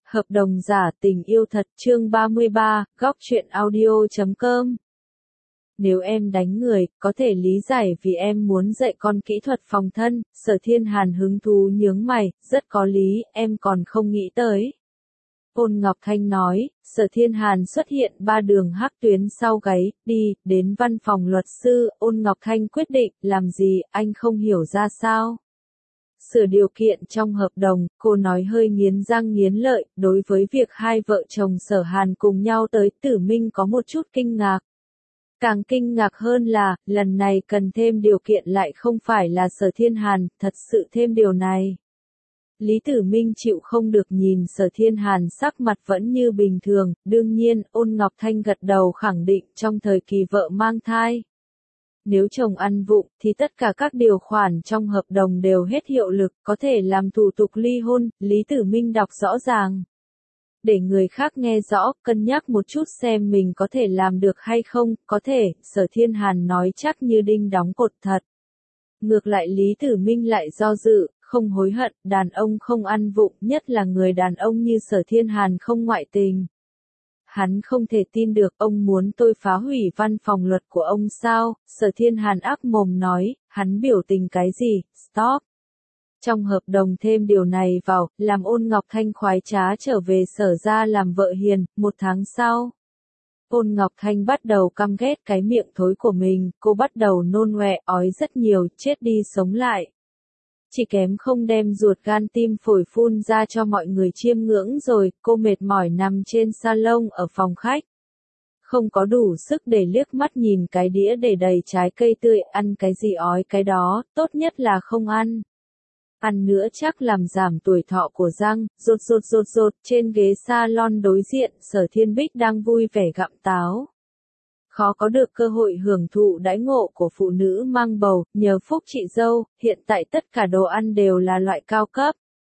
Hợp đồng giả tình yêu thật chương 33, góc truyện audio.com. Nếu em đánh người, có thể lý giải vì em muốn dạy con kỹ thuật phòng thân, Sở Thiên Hàn hứng thú nhướng mày, rất có lý, em còn không nghĩ tới. Ôn Ngọc Thanh nói, Sở Thiên Hàn xuất hiện 3 đường hắc tuyến sau gáy, đi, đến văn phòng luật sư, Ôn Ngọc Thanh quyết định, làm gì, anh không hiểu ra sao? Sửa điều kiện trong hợp đồng, cô nói hơi nghiến răng nghiến lợi, đối với việc hai vợ chồng Sở Hàn cùng nhau tới Tử Minh có một chút kinh ngạc. Càng kinh ngạc hơn là, lần này cần thêm điều kiện lại không phải là Sở Thiên Hàn, thật sự thêm điều này. Lý Tử Minh chịu không được nhìn Sở Thiên Hàn sắc mặt vẫn như bình thường, đương nhiên, Ôn Ngọc Thanh gật đầu khẳng định trong thời kỳ vợ mang thai. Nếu chồng ăn vụng, thì tất cả các điều khoản trong hợp đồng đều hết hiệu lực, có thể làm thủ tục ly hôn, Lý Tử Minh đọc rõ ràng. Để người khác nghe rõ, cân nhắc một chút xem mình có thể làm được hay không, có thể, Sở Thiên Hàn nói chắc như đinh đóng cột thật. Ngược lại Lý Tử Minh lại do dự, không hối hận, đàn ông không ăn vụng, nhất là người đàn ông như Sở Thiên Hàn không ngoại tình. Hắn không thể tin được ông muốn tôi phá hủy văn phòng luật của ông sao, Sở Thiên Hàn ác mồm nói, hắn biểu tình cái gì, stop. Trong hợp đồng thêm điều này vào, làm Ôn Ngọc Thanh khoái trá trở về Sở ra làm vợ hiền, 1 tháng sau. Ôn Ngọc Thanh bắt đầu căm ghét cái miệng thối của mình, cô bắt đầu nôn ọe, ói rất nhiều, chết đi sống lại. Chỉ kém không đem ruột gan tim phổi phun ra cho mọi người chiêm ngưỡng rồi, cô mệt mỏi nằm trên salon ở phòng khách. Không có đủ sức để liếc mắt nhìn cái đĩa để đầy trái cây tươi, ăn cái gì ói cái đó, tốt nhất là không ăn. Ăn nữa chắc làm giảm tuổi thọ của răng, rột, trên ghế salon đối diện, Sở Thiên Bích đang vui vẻ gặm táo. Khó có được cơ hội hưởng thụ đãi ngộ của phụ nữ mang bầu, nhờ phúc chị dâu, hiện tại tất cả đồ ăn đều là loại cao cấp.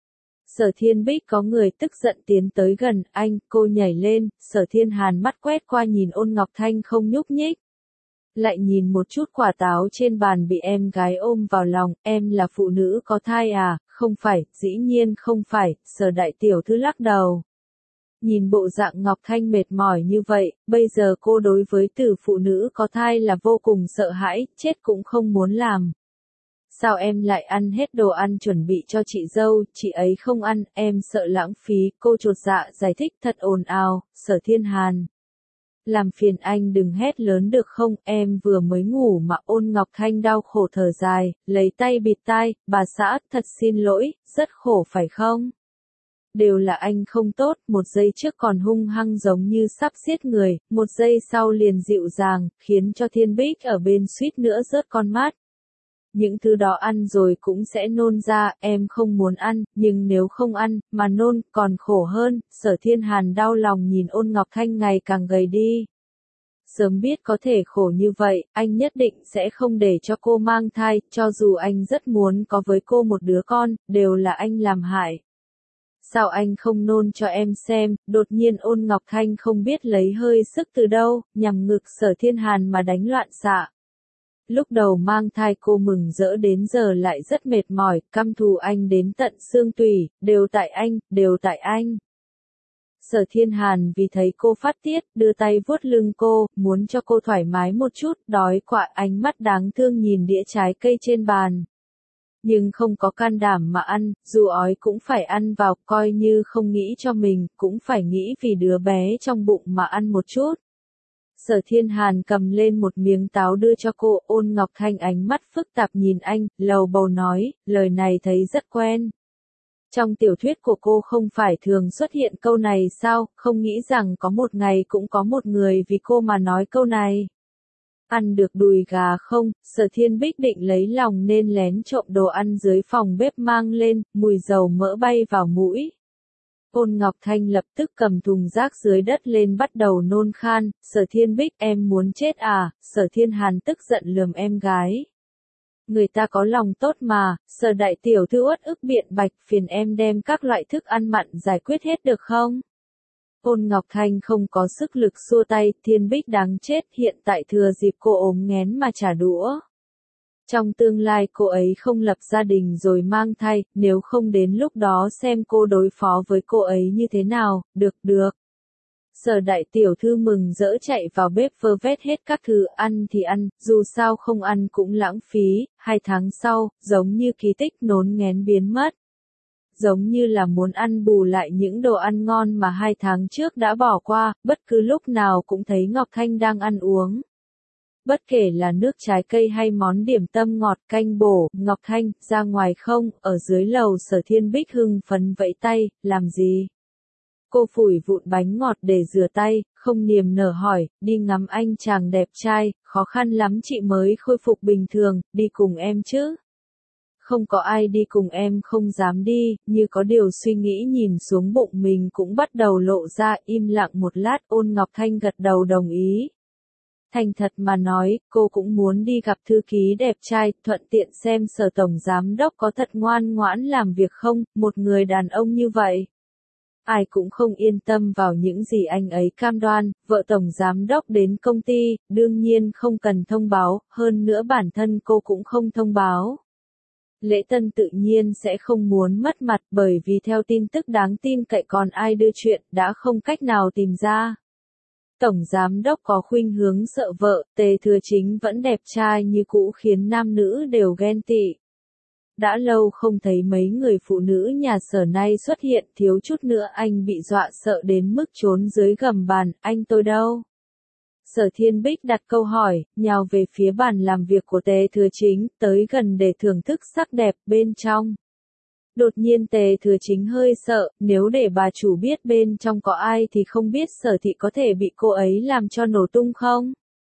Sở Thiên Bích có người tức giận tiến tới gần, anh, cô nhảy lên, Sở Thiên Hàn mắt quét qua nhìn Ôn Ngọc Thanh không nhúc nhích. Lại nhìn một chút quả táo trên bàn bị em gái ôm vào lòng, em là phụ nữ có thai à, không phải, dĩ nhiên không phải, Sở đại tiểu thư lắc đầu. Nhìn bộ dạng Ngọc Thanh mệt mỏi như vậy, bây giờ cô đối với từ phụ nữ có thai là vô cùng sợ hãi, chết cũng không muốn làm. Sao em lại ăn hết đồ ăn chuẩn bị cho chị dâu, chị ấy không ăn, em sợ lãng phí, cô chột dạ giải thích thật ồn ào, Sở Thiên Hàn. Làm phiền anh đừng hét lớn được không, em vừa mới ngủ mà. Ôn Ngọc Thanh đau khổ thở dài, lấy tay bịt tai, bà xã, thật xin lỗi, rất khổ phải không? Đều là anh không tốt, một giây trước còn hung hăng giống như sắp giết người, một giây sau liền dịu dàng, khiến cho Thiên Bích ở bên suýt nữa rớt con mắt. Những thứ đó ăn rồi cũng sẽ nôn ra, em không muốn ăn, nhưng nếu không ăn, mà nôn, còn khổ hơn, Sở Thiên Hàn đau lòng nhìn Ôn Ngọc Thanh ngày càng gầy đi. Sớm biết có thể khổ như vậy, anh nhất định sẽ không để cho cô mang thai, cho dù anh rất muốn có với cô một đứa con, đều là anh làm hại. Sao anh không nôn cho em xem, đột nhiên Ôn Ngọc Thanh không biết lấy hơi sức từ đâu, nhằm ngực Sở Thiên Hàn mà đánh loạn xạ. Lúc đầu mang thai cô mừng rỡ đến giờ lại rất mệt mỏi, căm thù anh đến tận xương tủy, đều tại anh, đều tại anh. Sở Thiên Hàn vì thấy cô phát tiết, đưa tay vuốt lưng cô, muốn cho cô thoải mái một chút, đói quá, ánh mắt đáng thương nhìn đĩa trái cây trên bàn. Nhưng không có can đảm mà ăn, dù ói cũng phải ăn vào, coi như không nghĩ cho mình, cũng phải nghĩ vì đứa bé trong bụng mà ăn một chút. Sở Thiên Hàn cầm lên một miếng táo đưa cho cô, Ôn Ngọc Thanh ánh mắt phức tạp nhìn anh, lầu bầu nói, lời này thấy rất quen. Trong tiểu thuyết của cô không phải thường xuất hiện câu này sao, không nghĩ rằng có một ngày cũng có một người vì cô mà nói câu này. Ăn được đùi gà không, Sở Thiên Bích định lấy lòng nên lén trộm đồ ăn dưới phòng bếp mang lên, mùi dầu mỡ bay vào mũi. Ôn Ngọc Thanh lập tức cầm thùng rác dưới đất lên bắt đầu nôn khan, Sở Thiên Bích em muốn chết à, Sở Thiên Hàn tức giận lườm em gái. Người ta có lòng tốt mà, Sở đại tiểu thư uất ức biện bạch phiền em đem các loại thức ăn mặn giải quyết hết được không? Ôn Ngọc Thanh không có sức lực xua tay, Thiên Bích đáng chết, hiện tại thừa dịp cô ốm nghén mà trả đũa. Trong tương lai cô ấy không lập gia đình rồi mang thai, nếu không đến lúc đó xem cô đối phó với cô ấy như thế nào, được. Sở đại tiểu thư mừng rỡ chạy vào bếp vơ vét hết các thứ ăn thì ăn, dù sao không ăn cũng lãng phí, 2 tháng sau, giống như kỳ tích nốn nghén biến mất. Giống như là muốn ăn bù lại những đồ ăn ngon mà 2 tháng trước đã bỏ qua, bất cứ lúc nào cũng thấy Ngọc Thanh đang ăn uống. Bất kể là nước trái cây hay món điểm tâm ngọt canh bổ, Ngọc Thanh, ra ngoài không, ở dưới lầu Sở Thiên Bích hưng phấn vẫy tay, làm gì? Cô phủi vụn bánh ngọt để rửa tay, không niềm nở hỏi, đi ngắm anh chàng đẹp trai, khó khăn lắm chị mới khôi phục bình thường, đi cùng em chứ? Không có ai đi cùng em không dám đi, như có điều suy nghĩ nhìn xuống bụng mình cũng bắt đầu lộ ra, im lặng một lát Ôn Ngọc Thanh gật đầu đồng ý. Thành thật mà nói, cô cũng muốn đi gặp thư ký đẹp trai, thuận tiện xem Sở tổng giám đốc có thật ngoan ngoãn làm việc không, một người đàn ông như vậy. Ai cũng không yên tâm vào những gì anh ấy cam đoan, vợ tổng giám đốc đến công ty, đương nhiên không cần thông báo, hơn nữa bản thân cô cũng không thông báo. Lễ tân tự nhiên sẽ không muốn mất mặt bởi vì theo tin tức đáng tin cậy còn ai đưa chuyện đã không cách nào tìm ra. Tổng giám đốc có khuynh hướng sợ vợ, Tề Thừa Chính vẫn đẹp trai như cũ khiến nam nữ đều ghen tị. Đã lâu không thấy mấy người phụ nữ nhà Sở nay xuất hiện, thiếu chút nữa anh bị dọa sợ đến mức trốn dưới gầm bàn, anh tôi đâu? Sở Thiên Bích đặt câu hỏi, nhào về phía bàn làm việc của Tề Thừa Chính, tới gần để thưởng thức sắc đẹp bên trong. Đột nhiên Tề Thừa Chính hơi sợ, nếu để bà chủ biết bên trong có ai thì không biết Sở thị có thể bị cô ấy làm cho nổ tung không?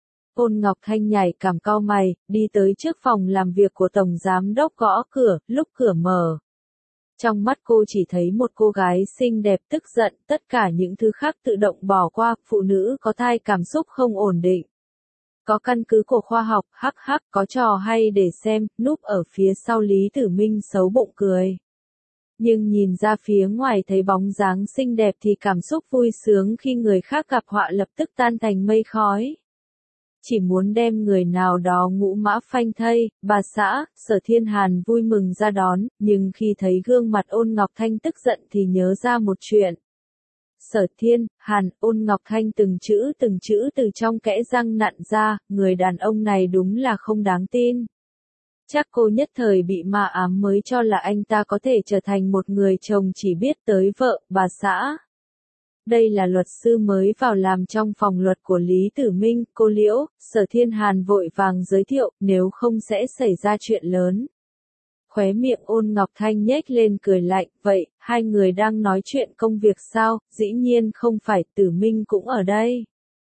Ôn Ngọc Thanh nhảy cằm cau mày, đi tới trước phòng làm việc của Tổng Giám Đốc gõ cửa, lúc cửa mở. Trong mắt cô chỉ thấy một cô gái xinh đẹp tức giận, tất cả những thứ khác tự động bỏ qua, phụ nữ có thai cảm xúc không ổn định. Có căn cứ của khoa học, hắc, có trò hay để xem, núp ở phía sau Lý Tử Minh xấu bụng cười. Nhưng nhìn ra phía ngoài thấy bóng dáng xinh đẹp thì cảm xúc vui sướng khi người khác gặp họa lập tức tan thành mây khói. Chỉ muốn đem người nào đó ngũ mã phanh thây, bà xã, Sở Thiên Hàn vui mừng ra đón, nhưng khi thấy gương mặt Ôn Ngọc Thanh tức giận thì nhớ ra một chuyện. Sở Thiên, Hàn, Ôn Ngọc Thanh từng chữ từ trong kẽ răng nặn ra, người đàn ông này đúng là không đáng tin. Chắc cô nhất thời bị ma ám mới cho là anh ta có thể trở thành một người chồng chỉ biết tới vợ, bà xã. Đây là luật sư mới vào làm trong phòng luật của Lý Tử Minh, cô Liễu, Sở Thiên Hàn vội vàng giới thiệu, nếu không sẽ xảy ra chuyện lớn. Khóe miệng Ôn Ngọc Thanh nhếch lên cười lạnh, vậy, hai người đang nói chuyện công việc sao, dĩ nhiên không phải, Tử Minh cũng ở đây.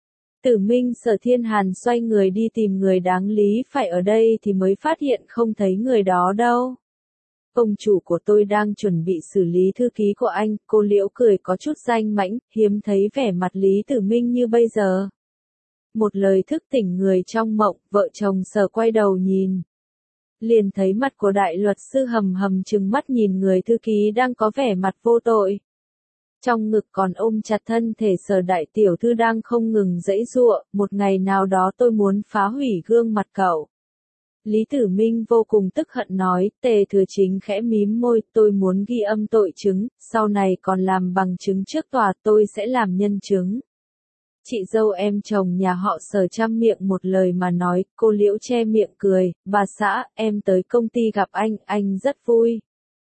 Tử Minh Sở Thiên Hàn xoay người đi tìm người đáng lý phải ở đây thì mới phát hiện không thấy người đó đâu. Ông chủ của tôi đang chuẩn bị xử lý thư ký của anh, cô Liễu cười có chút danh mãnh, hiếm thấy vẻ mặt Lý Tử Minh như bây giờ. Một lời thức tỉnh người trong mộng, vợ chồng Sở quay đầu nhìn. Liền thấy mặt của đại luật sư hầm hầm trừng mắt nhìn người thư ký đang có vẻ mặt vô tội. Trong ngực còn ôm chặt thân thể Sở đại tiểu thư đang không ngừng giãy giụa, một ngày nào đó tôi muốn phá hủy gương mặt cậu. Lý Tử Minh vô cùng tức hận nói, Tề Thừa Chính khẽ mím môi, tôi muốn ghi âm tội chứng, sau này còn làm bằng chứng trước tòa, tôi sẽ làm nhân chứng. Chị dâu em chồng nhà họ Sở trăm miệng một lời mà nói, cô Liễu che miệng cười, bà xã, em tới công ty gặp anh rất vui.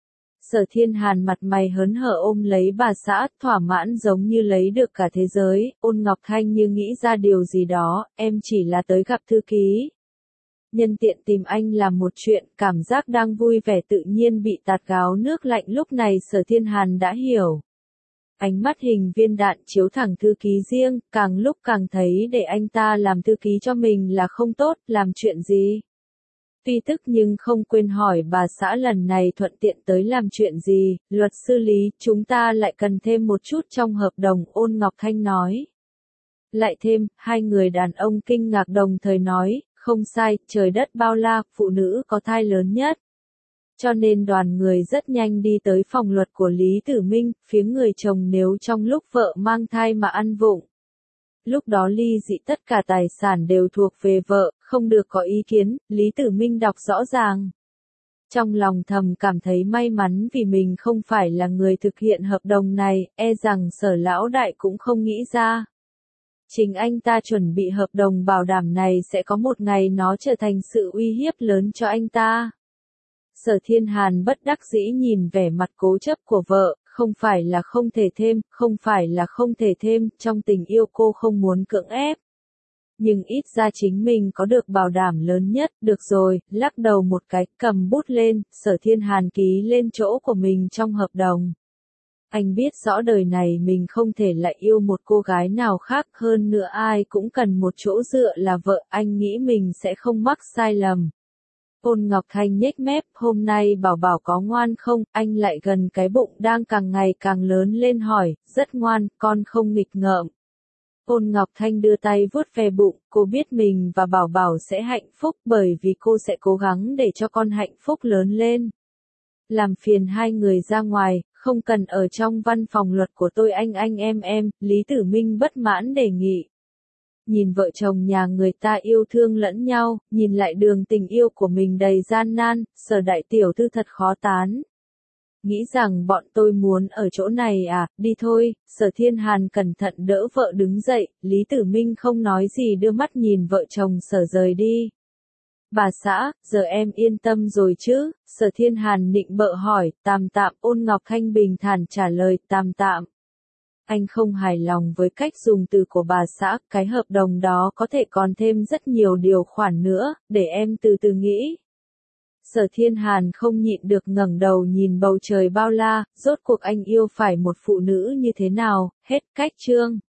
Sở Thiên Hàn mặt mày hớn hở ôm lấy bà xã, thỏa mãn giống như lấy được cả thế giới, Ôn Ngọc Thanh như nghĩ ra điều gì đó, em chỉ là tới gặp thư ký. Nhân tiện tìm anh làm một chuyện, cảm giác đang vui vẻ tự nhiên bị tạt gáo nước lạnh lúc này Sở Thiên Hàn đã hiểu. Ánh mắt hình viên đạn chiếu thẳng thư ký riêng, càng lúc càng thấy để anh ta làm thư ký cho mình là không tốt, làm chuyện gì. Tuy tức nhưng không quên hỏi bà xã lần này thuận tiện tới làm chuyện gì, luật sư Lý, chúng ta lại cần thêm một chút trong hợp đồng, Ôn Ngọc Thanh nói. Lại thêm, hai người đàn ông kinh ngạc đồng thời nói, không sai, trời đất bao la, phụ nữ có thai lớn nhất. Cho nên đoàn người rất nhanh đi tới phòng luật của Lý Tử Minh, phía người chồng nếu trong lúc vợ mang thai mà ăn vụng. lúc đó ly dị tất cả tài sản đều thuộc về vợ, không được có ý kiến, Lý Tử Minh đọc rõ ràng. Trong lòng thầm cảm thấy may mắn vì mình không phải là người thực hiện hợp đồng này, e rằng Sở lão đại cũng không nghĩ ra. Chính anh ta chuẩn bị hợp đồng bảo đảm này sẽ có một ngày nó trở thành sự uy hiếp lớn cho anh ta. Sở Thiên Hàn bất đắc dĩ nhìn vẻ mặt cố chấp của vợ, không phải là không thể thêm, không phải là không thể thêm, trong tình yêu cô không muốn cưỡng ép. Nhưng ít ra chính mình có được bảo đảm lớn nhất, được rồi, lắc đầu một cái, cầm bút lên, Sở Thiên Hàn ký lên chỗ của mình trong hợp đồng. Anh biết rõ đời này mình không thể lại yêu một cô gái nào khác, hơn nữa ai cũng cần một chỗ dựa là vợ, anh nghĩ mình sẽ không mắc sai lầm. Ôn Ngọc Thanh nhếch mép, hôm nay bảo bảo có ngoan không, anh lại gần cái bụng đang càng ngày càng lớn lên hỏi, rất ngoan, con không nghịch ngợm. Ôn Ngọc Thanh đưa tay vuốt ve bụng, cô biết mình và bảo bảo sẽ hạnh phúc bởi vì cô sẽ cố gắng để cho con hạnh phúc lớn lên. Làm phiền hai người ra ngoài, không cần ở trong văn phòng luật của tôi anh em, Lý Tử Minh bất mãn đề nghị. Nhìn vợ chồng nhà người ta yêu thương lẫn nhau, nhìn lại đường tình yêu của mình đầy gian nan, Sở đại tiểu thư thật khó tán. Nghĩ rằng bọn tôi muốn ở chỗ này à, đi thôi, Sở Thiên Hàn cẩn thận đỡ vợ đứng dậy, Lý Tử Minh không nói gì đưa mắt nhìn vợ chồng Sở rời đi. Bà xã, giờ em yên tâm rồi chứ, Sở Thiên Hàn nịnh bợ hỏi, tạm tạm, Ôn Ngọc Thanh bình thản trả lời, tạm tạm. Anh không hài lòng với cách dùng từ của bà xã, cái hợp đồng đó có thể còn thêm rất nhiều điều khoản nữa, để em từ từ nghĩ. Sở Thiên Hàn không nhịn được ngẩng đầu nhìn bầu trời bao la, rốt cuộc anh yêu phải một phụ nữ như thế nào, hết cách chương.